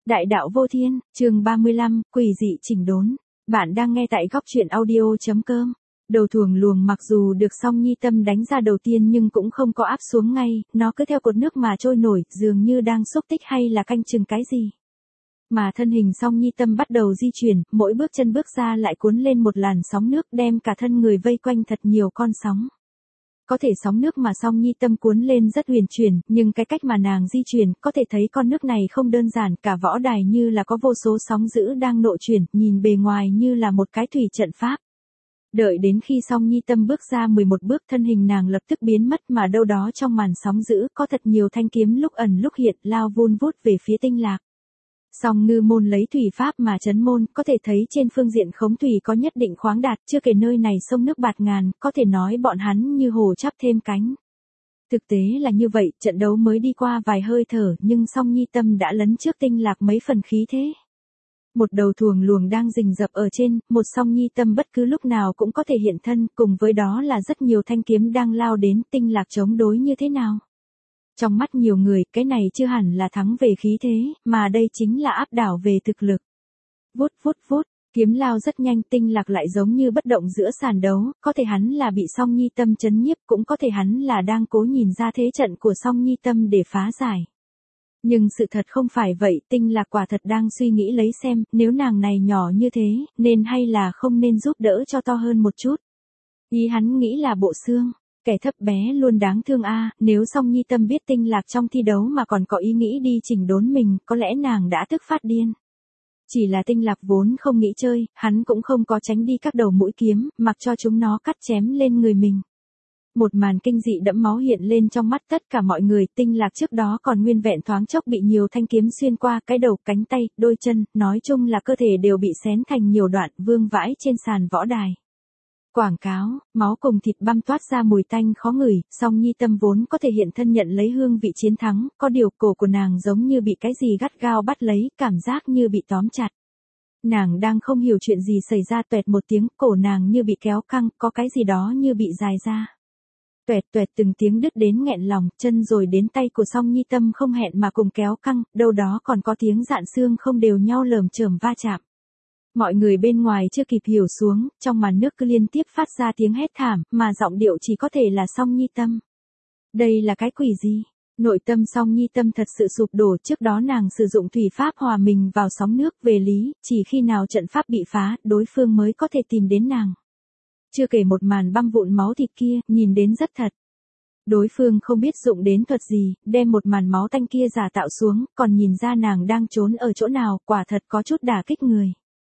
Đại đạo vô thiên, chương 35, quỷ dị chỉnh đốn. Bạn đang nghe tại góc truyện audio.com. Đầu thuồng luồng mặc dù được Song Nhi Tâm đánh ra đầu tiên nhưng cũng không có áp xuống ngay, nó cứ theo cột nước mà trôi nổi, dường như đang xúc tích hay là canh chừng cái gì. Mà thân hình Song Nhi Tâm bắt đầu di chuyển, mỗi bước chân bước ra lại cuốn lên một làn sóng nước đem cả thân người vây quanh thật nhiều con sóng. Có thể sóng nước mà Song Nhi Tâm cuốn lên rất huyền chuyển, nhưng cái cách mà nàng di chuyển, có thể thấy con nước này không đơn giản, cả võ đài như là có vô số sóng dữ đang nộ chuyển, nhìn bề ngoài như là một cái thủy trận pháp. Đợi đến khi Song Nhi Tâm bước ra 11 bước, thân hình nàng lập tức biến mất, mà đâu đó trong màn sóng dữ có thật nhiều thanh kiếm lúc ẩn lúc hiện lao vun vút về phía Tinh Lạc. Song Ngư Môn lấy thủy pháp mà trấn môn, có thể thấy trên phương diện khống thủy có nhất định khoáng đạt, chưa kể nơi này sông nước bạt ngàn, có thể nói bọn hắn như hồ chắp thêm cánh. Thực tế là như vậy, trận đấu mới đi qua vài hơi thở nhưng Song Nhi Tâm đã lấn trước Tinh Lạc mấy phần khí thế. Một đầu thuồng luồng đang rình rập ở trên, một Song Nhi Tâm bất cứ lúc nào cũng có thể hiện thân, cùng với đó là rất nhiều thanh kiếm đang lao đến, Tinh Lạc chống đối như thế nào? Trong mắt nhiều người, cái này chưa hẳn là thắng về khí thế, mà đây chính là áp đảo về thực lực. Vút vút vút, kiếm lao rất nhanh, Tinh Lạc lại giống như bất động giữa sàn đấu, có thể hắn là bị Song Nhi Tâm chấn nhiếp, cũng có thể hắn là đang cố nhìn ra thế trận của Song Nhi Tâm để phá giải. Nhưng sự thật không phải vậy, Tinh Lạc quả thật đang suy nghĩ lấy xem, nếu nàng này nhỏ như thế, nên hay là không nên giúp đỡ cho to hơn một chút. Ý hắn nghĩ là bộ xương. Kẻ thấp bé luôn đáng thương a, nếu Song Nhi Tâm biết Tinh Lạc trong thi đấu mà còn có ý nghĩ đi chỉnh đốn mình, có lẽ nàng đã tức phát điên. Chỉ là Tinh Lạc vốn không nghĩ chơi, hắn cũng không có tránh đi các đầu mũi kiếm, mặc cho chúng nó cắt chém lên người mình. Một màn kinh dị đẫm máu hiện lên trong mắt tất cả mọi người, Tinh Lạc trước đó còn nguyên vẹn thoáng chốc bị nhiều thanh kiếm xuyên qua cái đầu, cánh tay, đôi chân, nói chung là cơ thể đều bị xén thành nhiều đoạn, vương vãi trên sàn võ đài. Quảng cáo, máu cùng thịt băm toát ra mùi tanh khó ngửi, Song Nhi Tâm vốn có thể hiện thân nhận lấy hương vị chiến thắng, có điều cổ của nàng giống như bị cái gì gắt gao bắt lấy, cảm giác như bị tóm chặt. Nàng đang không hiểu chuyện gì xảy ra, toẹt một tiếng, cổ nàng như bị kéo căng, có cái gì đó như bị dài ra. Toẹt toẹt từng tiếng đứt đến nghẹn lòng, chân rồi đến tay của Song Nhi Tâm không hẹn mà cùng kéo căng, đâu đó còn có tiếng dạn xương không đều nhau lởm chởm va chạm. Mọi người bên ngoài chưa kịp hiểu xuống, trong màn nước cứ liên tiếp phát ra tiếng hét thảm, mà giọng điệu chỉ có thể là Song Nhi Tâm. Đây là cái quỷ gì? Nội tâm Song Nhi Tâm thật sự sụp đổ, trước đó nàng sử dụng thủy pháp hòa mình vào sóng nước, về lý, chỉ khi nào trận pháp bị phá, đối phương mới có thể tìm đến nàng. Chưa kể một màn băm vụn máu thịt kia, nhìn đến rất thật. Đối phương không biết dụng đến thuật gì, đem một màn máu tanh kia giả tạo xuống, còn nhìn ra nàng đang trốn ở chỗ nào, quả thật có chút đả kích người.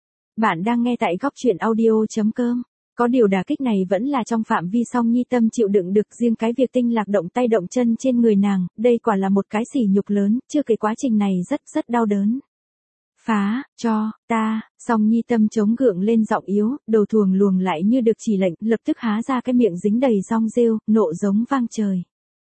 Bạn đang nghe tại góc truyện audio.com. Có điều đả kích này vẫn là trong phạm vi Song Nhi Tâm chịu đựng được, riêng cái việc Tinh Lạc động tay động chân trên người nàng, đây quả là một cái sỉ nhục lớn, chưa kể quá trình này rất đau đớn. Phá, cho, ta, Song Nhi Tâm chống gượng lên giọng yếu, đầu thuồng luồng lại như được chỉ lệnh, lập tức há ra cái miệng dính đầy rong rêu, nộ giống vang trời.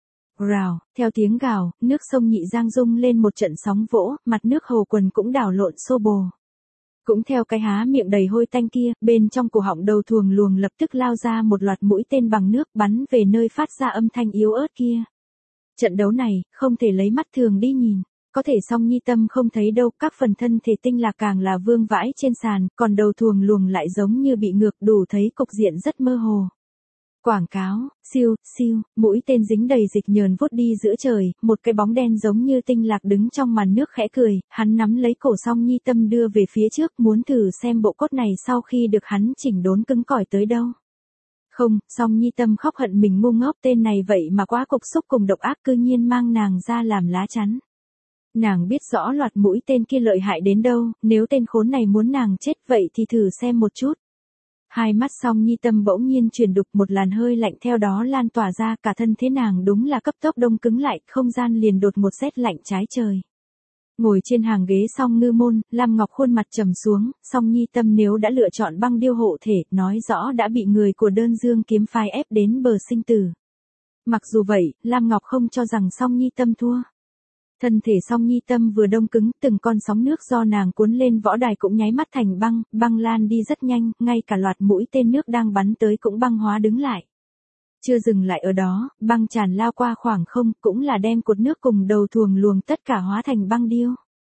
Rào, theo tiếng gào, nước sông Nhị Giang rung lên một trận sóng vỗ, mặt nước hồ quần cũng đảo lộn xô bồ. Cũng theo cái há miệng đầy hôi tanh kia, bên trong cổ họng đầu thuồng luồng lập tức lao ra một loạt mũi tên bằng nước bắn về nơi phát ra âm thanh yếu ớt kia. Trận đấu này, không thể lấy mắt thường đi nhìn. Có thể Song Nhi Tâm không thấy đâu, các phần thân thể Tinh Lạc càng là vương vãi trên sàn, còn đầu thuồng luồng lại giống như bị ngược, đủ thấy cục diện rất mơ hồ. Quảng cáo, siêu, siêu, mũi tên dính đầy dịch nhờn vút đi giữa trời, một cái bóng đen giống như Tinh Lạc đứng trong màn nước khẽ cười, hắn nắm lấy cổ Song Nhi Tâm đưa về phía trước, muốn thử xem bộ cốt này sau khi được hắn chỉnh đốn cứng cỏi tới đâu. Không, Song Nhi Tâm khóc hận mình ngu ngốc, tên này vậy mà quá cục xúc cùng độc ác, cư nhiên mang nàng ra làm lá chắn. Nàng biết rõ loạt mũi tên kia lợi hại đến đâu, nếu tên khốn này muốn nàng chết vậy thì thử xem một chút. Hai mắt Song Nhi Tâm bỗng nhiên chuyển đục, một làn hơi lạnh theo đó lan tỏa ra, cả thân thế nàng đúng là cấp tốc đông cứng lại, không gian liền đột một rét lạnh trái trời. Ngồi trên hàng ghế Song Ngư Môn, Lam Ngọc khuôn mặt trầm xuống, Song Nhi Tâm nếu đã lựa chọn băng điêu hộ thể, nói rõ đã bị người của Đơn Dương kiếm phái ép đến bờ sinh tử. Mặc dù vậy, Lam Ngọc không cho rằng Song Nhi Tâm thua. Thân thể Song Nhi Tâm vừa đông cứng, từng con sóng nước do nàng cuốn lên võ đài cũng nháy mắt thành băng, băng lan đi rất nhanh, ngay cả loạt mũi tên nước đang bắn tới cũng băng hóa đứng lại. Chưa dừng lại ở đó, băng tràn lao qua khoảng không, cũng là đem cột nước cùng đầu thuồng luồng tất cả hóa thành băng điêu.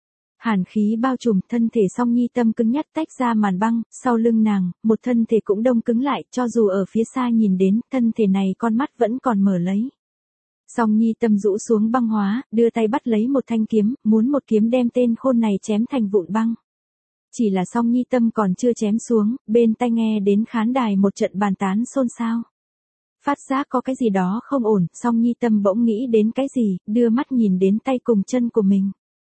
Hàn khí bao trùm, thân thể Song Nhi Tâm cứng nhắc tách ra màn băng, sau lưng nàng, một thân thể cũng đông cứng lại, cho dù ở phía xa nhìn đến, thân thể này con mắt vẫn còn mở lấy. Song Nhi Tâm rũ xuống băng hóa, đưa tay bắt lấy một thanh kiếm, muốn một kiếm đem tên khôn này chém thành vụn băng. Chỉ là Song Nhi Tâm còn chưa chém xuống, bên tai nghe đến khán đài một trận bàn tán xôn xao. Phát giác có cái gì đó không ổn, Song Nhi Tâm bỗng nghĩ đến cái gì, đưa mắt nhìn đến tay cùng chân của mình.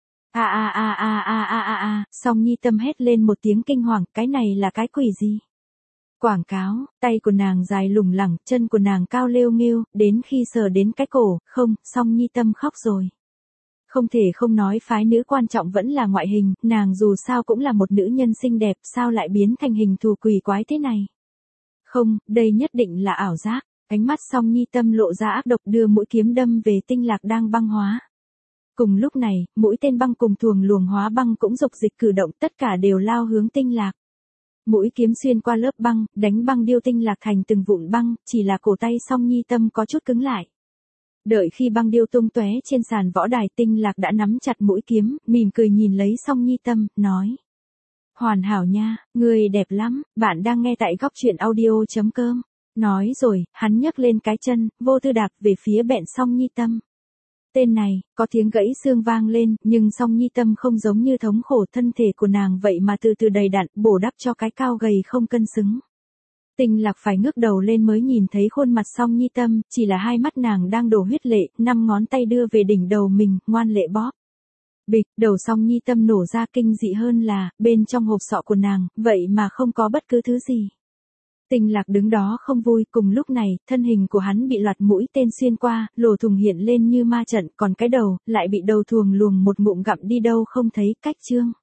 Song Nhi Tâm hét lên một tiếng kinh hoàng, cái này là cái quỷ gì? Quảng cáo, tay của nàng dài lủng lẳng, chân của nàng cao lêu nghêu, đến khi sờ đến cái cổ, không, Song Nhi Tâm khóc rồi. Không thể không nói phái nữ quan trọng vẫn là ngoại hình, nàng dù sao cũng là một nữ nhân xinh đẹp, sao lại biến thành hình thù quỷ quái thế này? Không, đây nhất định là ảo giác. Ánh mắt Song Nhi Tâm lộ ra ác độc, đưa mũi kiếm đâm về tinh lạc đang băng hóa. Cùng lúc này, mũi tên băng cùng thuồng luồng hóa băng cũng dục dịch cử động, tất cả đều lao hướng tinh lạc. Mũi kiếm xuyên qua lớp băng, đánh băng điêu tinh lạc thành từng vụn băng, chỉ là cổ tay Song Nhi Tâm có chút cứng lại. Đợi khi băng điêu tung tóe trên sàn võ đài, tinh lạc đã nắm chặt mũi kiếm, mỉm cười nhìn lấy Song Nhi Tâm, nói. Hoàn hảo nha, người đẹp lắm, bạn đang nghe tại góc truyện audio.com. Nói rồi, hắn nhấc lên cái chân, vô tư đạp về phía bẹn Song Nhi Tâm. Tên này, có tiếng gãy xương vang lên, nhưng Song Nhi Tâm không giống như thống khổ, thân thể của nàng vậy mà từ từ đầy đặn, bổ đắp cho cái cao gầy không cân xứng. Tinh lạc phải ngước đầu lên mới nhìn thấy khuôn mặt Song Nhi Tâm, chỉ là hai mắt nàng đang đổ huyết lệ, 5 ngón tay đưa về đỉnh đầu mình, ngoan lệ bóp. Bịch, đầu Song Nhi Tâm nổ ra, kinh dị hơn là, bên trong hộp sọ của nàng, vậy mà không có bất cứ thứ gì. Tinh lạc đứng đó không vui, cùng lúc này, thân hình của hắn bị loạt mũi tên xuyên qua, lỗ thủng hiện lên như ma trận, còn cái đầu, lại bị đầu thuồng luồng một ngụm gặm đi đâu không thấy, cách chương.